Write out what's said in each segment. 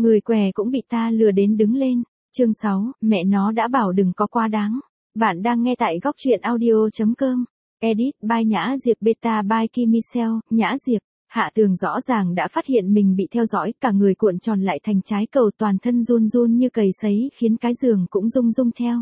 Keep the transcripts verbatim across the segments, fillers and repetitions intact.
Người què cũng bị ta lừa đến đứng lên. Chương sáu, mẹ nó đã bảo đừng có quá đáng. Bạn đang nghe tại góc truyện audio chấm com. Edit by Nhã Diệp, Beta by Kim Michelle, Nhã Diệp. Hạ Tường rõ ràng đã phát hiện mình bị theo dõi, cả người cuộn tròn lại thành trái cầu, toàn thân run run như cầy sấy, khiến cái giường cũng rung rung theo.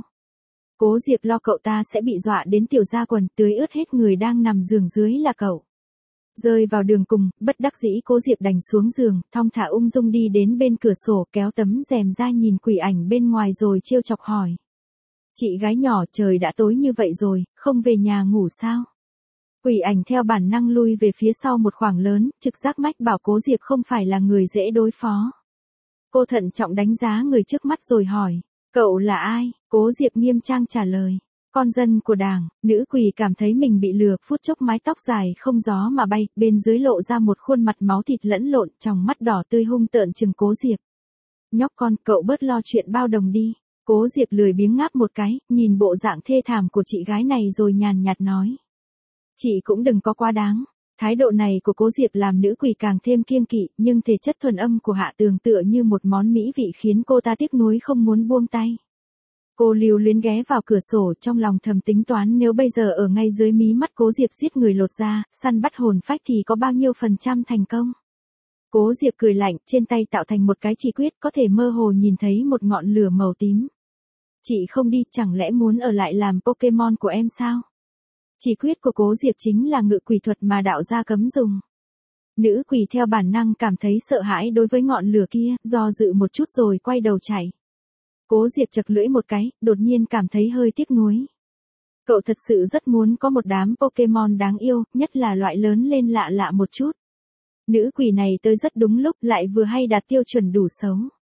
Cố Diệp lo cậu ta sẽ bị dọa đến tiểu ra quần, tưới ướt hết người đang nằm giường dưới là cậu. Rơi vào đường cùng, bất đắc dĩ Cố Diệp đành xuống giường, thong thả ung dung đi đến bên cửa sổ, kéo tấm rèm ra nhìn quỷ ảnh bên ngoài rồi trêu chọc hỏi. Chị gái nhỏ, trời đã tối như vậy rồi, không về nhà ngủ sao? Quỷ ảnh theo bản năng lui về phía sau một khoảng lớn, trực giác mách bảo Cố Diệp không phải là người dễ đối phó. Cô thận trọng đánh giá người trước mắt rồi hỏi, cậu là ai? Cố Diệp nghiêm trang trả lời, con dân của Đảng. Nữ quỷ cảm thấy mình bị lừa, phút chốc mái tóc dài không gió mà bay, bên dưới lộ ra một khuôn mặt máu thịt lẫn lộn, tròng mắt đỏ tươi hung tợn trừng Cố Diệp. Nhóc con, cậu bớt lo chuyện bao đồng đi. Cố Diệp lười biếng ngáp một cái, nhìn bộ dạng thê thảm của chị gái này rồi nhàn nhạt nói. Chị cũng đừng có quá đáng. Thái độ này của Cố Diệp làm nữ quỷ càng thêm kiêng kỵ, nhưng thể chất thuần âm của Hạ Tường tựa như một món mỹ vị khiến cô ta tiếc nuối không muốn buông tay. Cô lưu luyến ghé vào cửa sổ, trong lòng thầm tính toán nếu bây giờ ở ngay dưới mí mắt Cố Diệp giết người lột da, săn bắt hồn phách thì có bao nhiêu phần trăm thành công. Cố Diệp cười lạnh, trên tay tạo thành một cái chỉ quyết, có thể mơ hồ nhìn thấy một ngọn lửa màu tím. Chị không đi, chẳng lẽ muốn ở lại làm Pokemon của em sao? Chỉ quyết của Cố Diệp chính là ngự quỷ thuật mà đạo gia cấm dùng. Nữ quỷ theo bản năng cảm thấy sợ hãi đối với ngọn lửa kia, do dự một chút rồi quay đầu chạy. Cố Diệp chật lưỡi một cái, đột nhiên cảm thấy hơi tiếc nuối. Cậu thật sự rất muốn có một đám Pokemon đáng yêu, nhất là loại lớn lên lạ lạ một chút. Nữ quỷ này tới rất đúng lúc, lại vừa hay đạt tiêu chuẩn đủ xấu.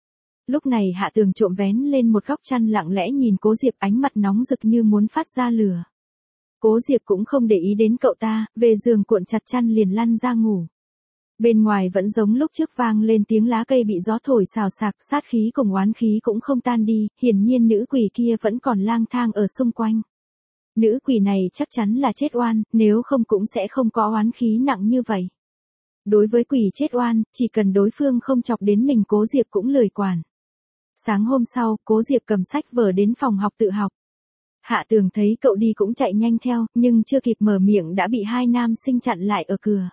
Lúc này Hạ Tường trộm vén lên một góc chăn lặng lẽ nhìn Cố Diệp, ánh mặt nóng rực như muốn phát ra lửa. Cố Diệp cũng không để ý đến cậu ta, về giường cuộn chặt chăn liền lăn ra ngủ. Bên ngoài vẫn giống lúc trước, vang lên tiếng lá cây bị gió thổi xào xạc, sát khí cùng oán khí cũng không tan đi, hiển nhiên nữ quỷ kia vẫn còn lang thang ở xung quanh. Nữ quỷ này chắc chắn là chết oan, nếu không cũng sẽ không có oán khí nặng như vậy. Đối với quỷ chết oan, chỉ cần đối phương không chọc đến mình Cố Diệp cũng lười quản. Sáng hôm sau, Cố Diệp cầm sách vở đến phòng học tự học. Hạ Tường thấy cậu đi cũng chạy nhanh theo, nhưng chưa kịp mở miệng đã bị hai nam sinh chặn lại ở cửa.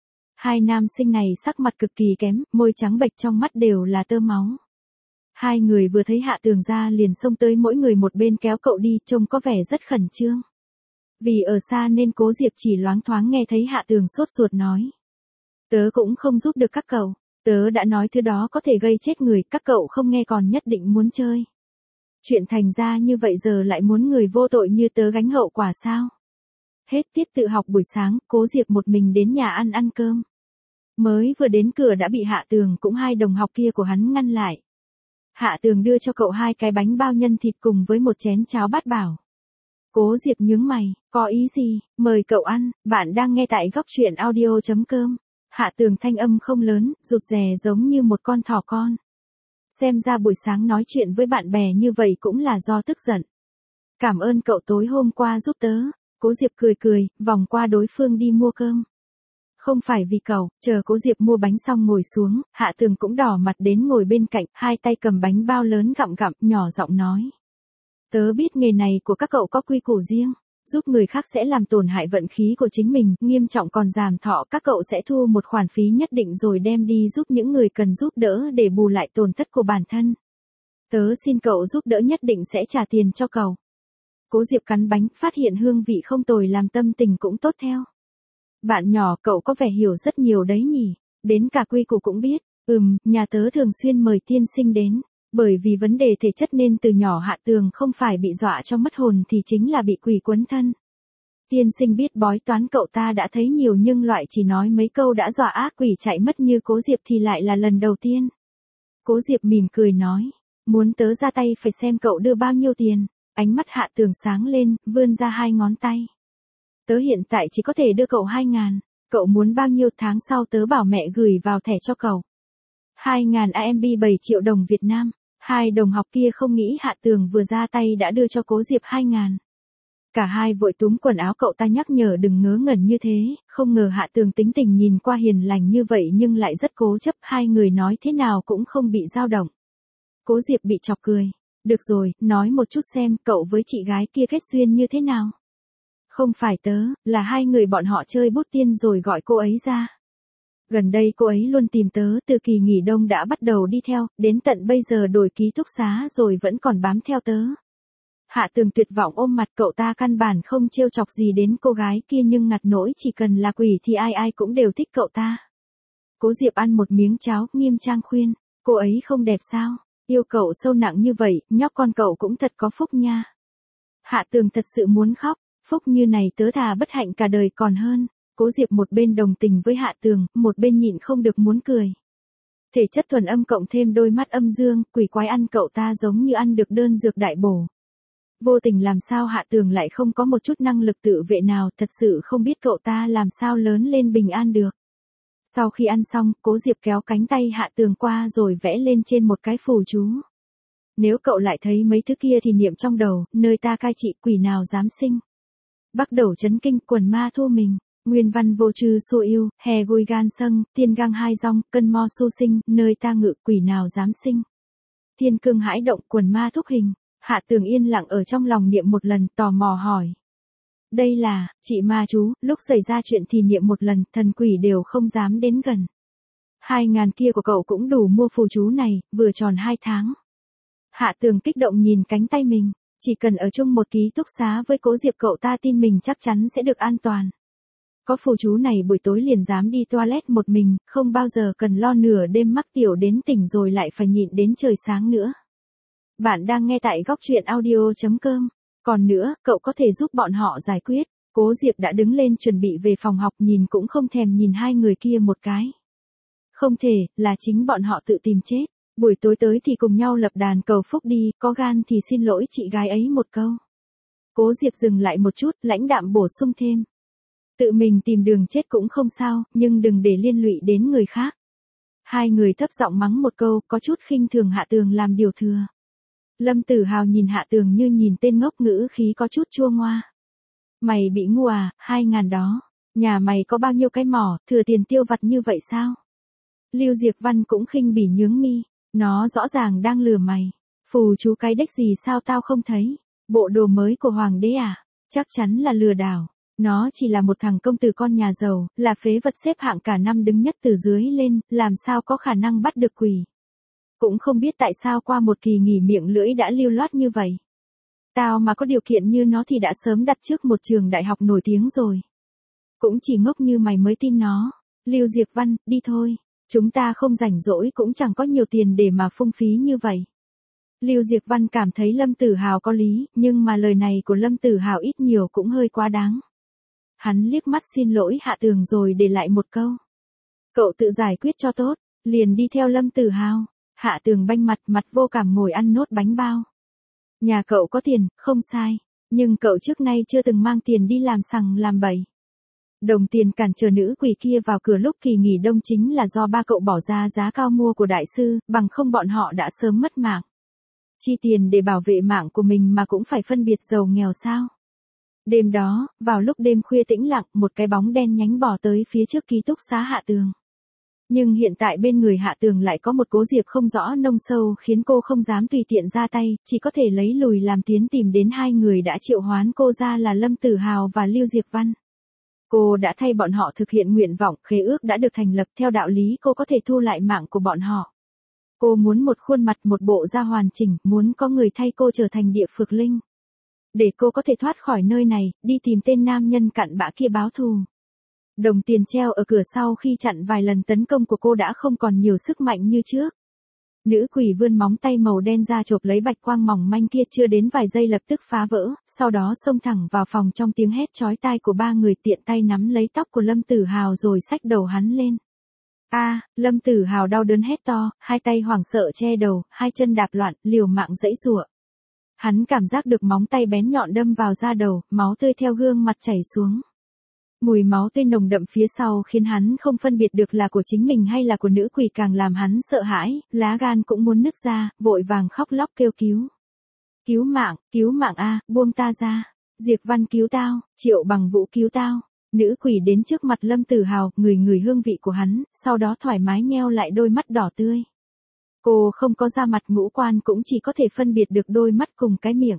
Hai nam sinh này sắc mặt cực kỳ kém, môi trắng bệch, trong mắt đều là tơ máu. Hai người vừa thấy Hạ Tường ra liền xông tới, mỗi người một bên kéo cậu đi, trông có vẻ rất khẩn trương. Vì ở xa nên Cố Diệp chỉ loáng thoáng nghe thấy Hạ Tường sốt ruột nói. Tớ cũng không giúp được các cậu, tớ đã nói thứ đó có thể gây chết người, các cậu không nghe còn nhất định muốn chơi. Chuyện thành ra như vậy giờ lại muốn người vô tội như tớ gánh hậu quả sao? Hết tiết tự học buổi sáng, Cố Diệp một mình đến nhà ăn ăn cơm. Mới vừa đến cửa đã bị Hạ Tường cũng hai đồng học kia của hắn ngăn lại. Hạ Tường đưa cho cậu hai cái bánh bao nhân thịt cùng với một chén cháo bát bảo. Cố Diệp nhướng mày, có ý gì, mời cậu ăn, bạn đang nghe tại góc truyện audio chấm com. Hạ Tường thanh âm không lớn, rụt rè giống như một con thỏ con. Xem ra buổi sáng nói chuyện với bạn bè như vậy cũng là do tức giận. Cảm ơn cậu tối hôm qua giúp tớ. Cố Diệp cười cười, vòng qua đối phương đi mua cơm. Không phải vì cậu, chờ Cố Diệp mua bánh xong ngồi xuống, Hạ Tường cũng đỏ mặt đến ngồi bên cạnh, hai tay cầm bánh bao lớn gặm gặm, nhỏ giọng nói. Tớ biết nghề này của các cậu có quy củ riêng, giúp người khác sẽ làm tổn hại vận khí của chính mình, nghiêm trọng còn giảm thọ, các cậu sẽ thu một khoản phí nhất định rồi đem đi giúp những người cần giúp đỡ để bù lại tổn thất của bản thân. Tớ xin cậu giúp đỡ nhất định sẽ trả tiền cho cậu. Cố Diệp cắn bánh, phát hiện hương vị không tồi làm tâm tình cũng tốt theo. Bạn nhỏ, cậu có vẻ hiểu rất nhiều đấy nhỉ, đến cả quy củ cũng biết. Ừm, nhà tớ thường xuyên mời tiên sinh đến, bởi vì vấn đề thể chất nên từ nhỏ Hạ Tường không phải bị dọa cho mất hồn thì chính là bị quỷ quấn thân. Tiên sinh biết bói toán cậu ta đã thấy nhiều, nhưng loại chỉ nói mấy câu đã dọa ác quỷ chạy mất như Cố Diệp thì lại là lần đầu tiên. Cố Diệp mỉm cười nói, muốn tớ ra tay phải xem cậu đưa bao nhiêu tiền. Ánh mắt Hạ Tường sáng lên, vươn ra hai ngón tay. Tớ hiện tại chỉ có thể đưa cậu hai ngàn, cậu muốn bao nhiêu, tháng sau tớ bảo mẹ gửi vào thẻ cho cậu. Hai ngàn a em bê, bảy triệu đồng Việt Nam. Hai đồng học kia không nghĩ Hạ Tường vừa ra tay đã đưa cho Cố Diệp hai ngàn. Cả hai vội túm quần áo cậu ta nhắc nhở đừng ngớ ngẩn như thế, không ngờ Hạ Tường tính tình nhìn qua hiền lành như vậy nhưng lại rất cố chấp, hai người nói thế nào cũng không bị dao động. Cố Diệp bị chọc cười. Được rồi, nói một chút xem cậu với chị gái kia kết duyên như thế nào. Không phải tớ, là hai người bọn họ chơi bút tiên rồi gọi cô ấy ra. Gần đây cô ấy luôn tìm tớ, từ kỳ nghỉ đông đã bắt đầu đi theo, đến tận bây giờ đổi ký túc xá rồi vẫn còn bám theo tớ. Hạ Tường tuyệt vọng ôm mặt, cậu ta căn bản không trêu chọc gì đến cô gái kia nhưng ngặt nỗi chỉ cần là quỷ thì ai ai cũng đều thích cậu ta. Cố Diệp ăn một miếng cháo, nghiêm trang khuyên, cô ấy không đẹp sao, yêu cậu sâu nặng như vậy, nhóc con cậu cũng thật có phúc nha. Hạ Tường thật sự muốn khóc, phúc như này tớ thà bất hạnh cả đời còn hơn. Cố Diệp một bên đồng tình với Hạ Tường, một bên nhịn không được muốn cười. Thể chất thuần âm cộng thêm đôi mắt âm dương, quỷ quái ăn cậu ta giống như ăn được đơn dược đại bổ. Vô tình làm sao Hạ Tường lại không có một chút năng lực tự vệ nào, thật sự không biết cậu ta làm sao lớn lên bình an được. Sau khi ăn xong, Cố Diệp kéo cánh tay Hạ Tường qua rồi vẽ lên trên một cái phù chú. Nếu cậu lại thấy mấy thứ kia thì niệm trong đầu, nơi ta cai trị quỷ nào dám sinh. Bắt đầu chấn kinh, quần ma thu mình. Nguyên văn vô trừ xô yêu, hè gùi gan sâng, tiên gang hai rong, cân mo su sinh, nơi ta ngự quỷ nào dám sinh. Thiên cương hãi động, quần ma thúc hình. Hạ Tường yên lặng ở trong lòng niệm một lần, tò mò hỏi. Đây là, chị ma chú, lúc xảy ra chuyện thì niệm một lần, thần quỷ đều không dám đến gần. Hai ngàn kia của cậu cũng đủ mua phù chú này, vừa tròn hai tháng. Hạ Tường kích động nhìn cánh tay mình, chỉ cần ở chung một ký túc xá với Cố Diệp cậu ta tin mình chắc chắn sẽ được an toàn. Có phù chú này buổi tối liền dám đi toilet một mình, không bao giờ cần lo nửa đêm mắc tiểu đến tỉnh rồi lại phải nhịn đến trời sáng nữa. Bạn đang nghe tại góc truyện audio chấm com. Còn nữa, cậu có thể giúp bọn họ giải quyết. Cố Diệp đã đứng lên chuẩn bị về phòng học, nhìn cũng không thèm nhìn hai người kia một cái. Không thể, là chính bọn họ tự tìm chết. Buổi tối tới thì cùng nhau lập đàn cầu phúc đi, có gan thì xin lỗi chị gái ấy một câu. Cố Diệp dừng lại một chút, lãnh đạm bổ sung thêm. Tự mình tìm đường chết cũng không sao, nhưng đừng để liên lụy đến người khác. Hai người thấp giọng mắng một câu, có chút khinh thường Hạ Tường làm điều thừa. Lâm Tử Hào nhìn Hạ Tường như nhìn tên ngốc, ngữ khí có chút chua ngoa. Mày bị ngu à, hai ngàn đó. Nhà mày có bao nhiêu cái mỏ, thừa tiền tiêu vặt như vậy sao? Lưu Diệp Văn cũng khinh bỉ nhướng mi. Nó rõ ràng đang lừa mày. Phù chú cái đếch gì sao tao không thấy? Bộ đồ mới của Hoàng đế à? Chắc chắn là lừa đảo. Nó chỉ là một thằng công tử con nhà giàu, là phế vật xếp hạng cả năm đứng nhất từ dưới lên, làm sao có khả năng bắt được quỷ. Cũng không biết tại sao qua một kỳ nghỉ miệng lưỡi đã lưu loát như vậy. Tao mà có điều kiện như nó thì đã sớm đặt trước một trường đại học nổi tiếng rồi. Cũng chỉ ngốc như mày mới tin nó. Lưu Diệp Văn, đi thôi. Chúng ta không rảnh rỗi cũng chẳng có nhiều tiền để mà phung phí như vậy. Lưu Diệp Văn cảm thấy Lâm Tử Hào có lý, nhưng mà lời này của Lâm Tử Hào ít nhiều cũng hơi quá đáng. Hắn liếc mắt xin lỗi Hạ Tường rồi để lại một câu. Cậu tự giải quyết cho tốt, liền đi theo Lâm Tử Hào. Hạ Tường banh mặt mặt vô cảm ngồi ăn nốt bánh bao. Nhà cậu có tiền, không sai, nhưng cậu trước nay chưa từng mang tiền đi làm sằng làm bậy. Đồng tiền cản trở nữ quỷ kia vào cửa lúc kỳ nghỉ đông chính là do ba cậu bỏ ra giá cao mua của đại sư, bằng không bọn họ đã sớm mất mạng. Chi tiền để bảo vệ mạng của mình mà cũng phải phân biệt giàu nghèo sao? Đêm đó, vào lúc đêm khuya tĩnh lặng, một cái bóng đen nhánh bỏ tới phía trước ký túc xá Hạ Tường. Nhưng hiện tại bên người Hạ Tường lại có một Cố Diệp không rõ nông sâu khiến cô không dám tùy tiện ra tay, chỉ có thể lấy lùi làm tiến, tìm đến hai người đã triệu hoán cô ra là Lâm Tử Hào và Lưu Diệp Văn. Cô đã thay bọn họ thực hiện nguyện vọng, khế ước đã được thành lập, theo đạo lý cô có thể thu lại mạng của bọn họ. Cô muốn một khuôn mặt, một bộ da hoàn chỉnh, muốn có người thay cô trở thành địa phược linh. Để cô có thể thoát khỏi nơi này, đi tìm tên nam nhân cặn bã kia báo thù. Đồng tiền treo ở cửa sau khi chặn vài lần tấn công của cô đã không còn nhiều sức mạnh như trước. Nữ quỷ vươn móng tay màu đen ra chộp lấy bạch quang mỏng manh kia, chưa đến vài giây lập tức phá vỡ, sau đó xông thẳng vào phòng trong tiếng hét chói tai của ba người, tiện tay nắm lấy tóc của Lâm Tử Hào rồi xách đầu hắn lên. A, à, Lâm Tử Hào đau đớn hét to, hai tay hoảng sợ che đầu, hai chân đạp loạn, liều mạng giãy giụa. Hắn cảm giác được móng tay bén nhọn đâm vào da đầu, máu tươi theo gương mặt chảy xuống. Mùi máu tươi nồng đậm phía sau khiến hắn không phân biệt được là của chính mình hay là của nữ quỷ, càng làm hắn sợ hãi, lá gan cũng muốn nứt ra, vội vàng khóc lóc kêu cứu. Cứu mạng, cứu mạng a, buông ta ra. Diệp Văn cứu tao, Triệu Bằng Vũ cứu tao. Nữ quỷ đến trước mặt Lâm Tử Hào, ngửi ngửi hương vị của hắn, sau đó thoải mái nheo lại đôi mắt đỏ tươi. Cô không có da mặt ngũ quan cũng chỉ có thể phân biệt được đôi mắt cùng cái miệng.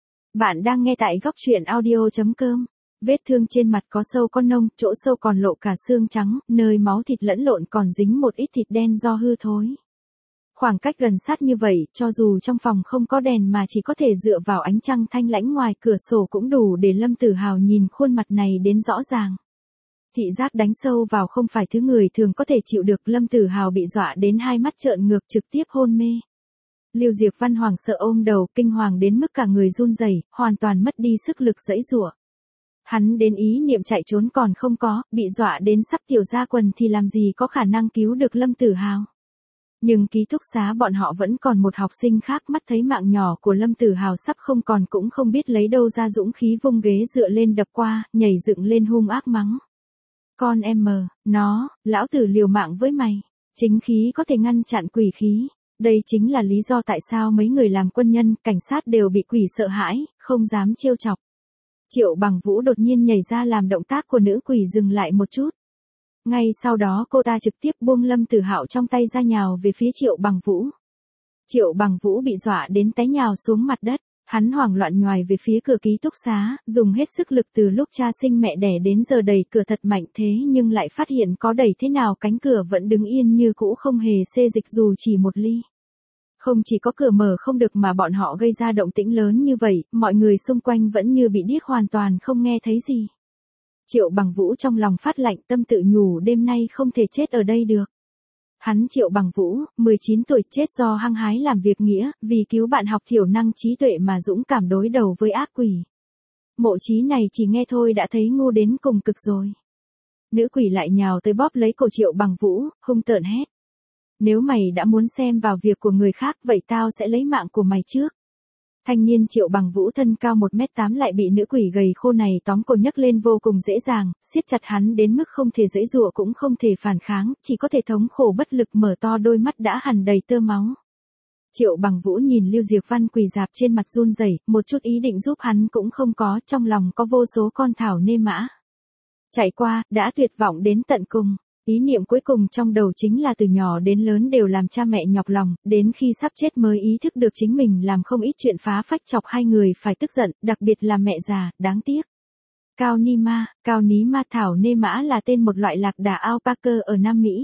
Bạn đang nghe tại góc truyện audio chấm com. Vết thương trên mặt có sâu có nông, chỗ sâu còn lộ cả xương trắng, nơi máu thịt lẫn lộn còn dính một ít thịt đen do hư thối. Khoảng cách gần sát như vậy, cho dù trong phòng không có đèn mà chỉ có thể dựa vào ánh trăng thanh lãnh ngoài cửa sổ cũng đủ để Lâm Tử Hào nhìn khuôn mặt này đến rõ ràng. Thị giác đánh sâu vào không phải thứ người thường có thể chịu được, Lâm Tử Hào bị dọa đến hai mắt trợn ngược trực tiếp hôn mê. Lưu Diệp Văn hoảng sợ ôm đầu, kinh hoàng đến mức cả người run rẩy, hoàn toàn mất đi sức lực giãy giụa. Hắn đến ý niệm chạy trốn còn không có, bị dọa đến sắp tiểu ra quần thì làm gì có khả năng cứu được Lâm Tử Hào. Nhưng ký túc xá bọn họ vẫn còn một học sinh khác, mắt thấy mạng nhỏ của Lâm Tử Hào sắp không còn cũng không biết lấy đâu ra dũng khí vung ghế dựa lên đập qua, nhảy dựng lên hung ác mắng. Con em mờ, nó, lão tử liều mạng với mày. Chính khí có thể ngăn chặn quỷ khí. Đây chính là lý do tại sao mấy người làm quân nhân, cảnh sát đều bị quỷ sợ hãi, không dám trêu chọc. Triệu Bằng Vũ đột nhiên nhảy ra làm động tác của nữ quỷ dừng lại một chút. Ngay sau đó cô ta trực tiếp buông Lâm Tử Hạo trong tay ra nhào về phía Triệu Bằng Vũ. Triệu Bằng Vũ bị dọa đến té nhào xuống mặt đất, hắn hoảng loạn nhoài về phía cửa ký túc xá, dùng hết sức lực từ lúc cha sinh mẹ đẻ đến giờ đẩy cửa thật mạnh thế nhưng lại phát hiện có đẩy thế nào cánh cửa vẫn đứng yên như cũ không hề xê dịch dù chỉ một ly. Không chỉ có cửa mở không được mà bọn họ gây ra động tĩnh lớn như vậy, mọi người xung quanh vẫn như bị điếc hoàn toàn không nghe thấy gì. Triệu Bằng Vũ trong lòng phát lạnh, tâm tự nhủ đêm nay không thể chết ở đây được. Hắn Triệu Bằng Vũ, mười chín tuổi, chết do hăng hái làm việc nghĩa, vì cứu bạn học thiểu năng trí tuệ mà dũng cảm đối đầu với ác quỷ. Mộ Chí này chỉ nghe thôi đã thấy ngu đến cùng cực rồi. Nữ quỷ lại nhào tới bóp lấy cổ Triệu Bằng Vũ, hung tợn hét. Nếu mày đã muốn xem vào việc của người khác vậy tao sẽ lấy mạng của mày trước. Thanh niên Triệu Bằng Vũ thân cao một mét tám lại bị nữ quỷ gầy khô này tóm cổ nhấc lên vô cùng dễ dàng, siết chặt hắn đến mức không thể giãy giụa cũng không thể phản kháng, chỉ có thể thống khổ bất lực mở to đôi mắt đã hằn đầy tơ máu. Triệu Bằng Vũ nhìn Lưu Diệp Văn quỳ rạp trên mặt run rẩy, một chút ý định giúp hắn cũng không có, trong lòng có vô số con thảo nê mã. Chạy qua, đã tuyệt vọng đến tận cùng. Ý niệm cuối cùng trong đầu chính là từ nhỏ đến lớn đều làm cha mẹ nhọc lòng, đến khi sắp chết mới ý thức được chính mình làm không ít chuyện phá phách chọc hai người phải tức giận, đặc biệt là mẹ già, đáng tiếc. Cao Ni Ma, Cao Ní Ma thảo nê mã là tên một loại lạc đà alpaca ở Nam Mỹ.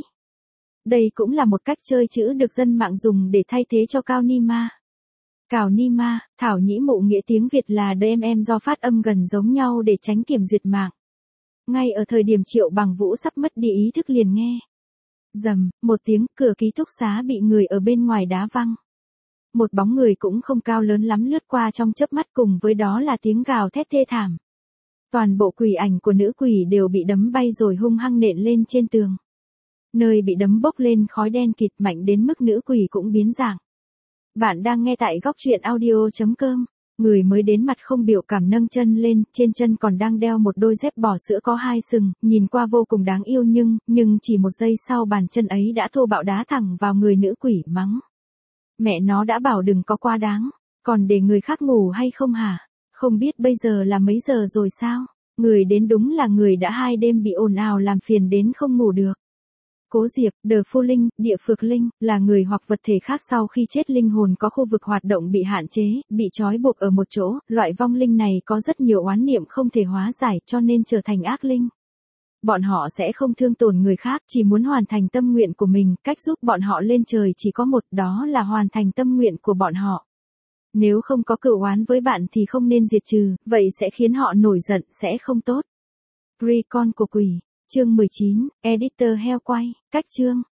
Đây cũng là một cách chơi chữ được dân mạng dùng để thay thế cho Cao Ni Ma. Cao Ni Ma, thảo nhĩ mụ nghĩa tiếng Việt là đê em em do phát âm gần giống nhau để tránh kiểm duyệt mạng. Ngay ở thời điểm Triệu Bằng Vũ sắp mất đi ý thức liền nghe. Rầm, một tiếng, cửa ký túc xá bị người ở bên ngoài đá văng. Một bóng người cũng không cao lớn lắm lướt qua trong chớp mắt, cùng với đó là tiếng gào thét thê thảm. Toàn bộ quỷ ảnh của nữ quỷ đều bị đấm bay rồi hung hăng nện lên trên tường. Nơi bị đấm bốc lên khói đen kịt mạnh đến mức nữ quỷ cũng biến dạng. Bạn đang nghe tại góc truyện audio chấm com. Người mới đến mặt không biểu cảm nâng chân lên, trên chân còn đang đeo một đôi dép bò sữa có hai sừng, nhìn qua vô cùng đáng yêu nhưng, nhưng chỉ một giây sau bàn chân ấy đã thô bạo đá thẳng vào người nữ quỷ, mắng. Mẹ nó đã bảo đừng có quá đáng, còn để người khác ngủ hay không hả? Không biết bây giờ là mấy giờ rồi sao? Người đến đúng là người đã hai đêm bị ồn ào làm phiền đến không ngủ được. Cố Diệp, The Phu Linh, địa phược linh, là người hoặc vật thể khác sau khi chết linh hồn có khu vực hoạt động bị hạn chế, bị trói buộc ở một chỗ, loại vong linh này có rất nhiều oán niệm không thể hóa giải cho nên trở thành ác linh. Bọn họ sẽ không thương tổn người khác, chỉ muốn hoàn thành tâm nguyện của mình, cách giúp bọn họ lên trời chỉ có một, đó là hoàn thành tâm nguyện của bọn họ. Nếu không có cửu oán với bạn thì không nên diệt trừ, vậy sẽ khiến họ nổi giận, sẽ không tốt. Pre con của quỷ. Chương mười chín, Editor heo quay, cách chương.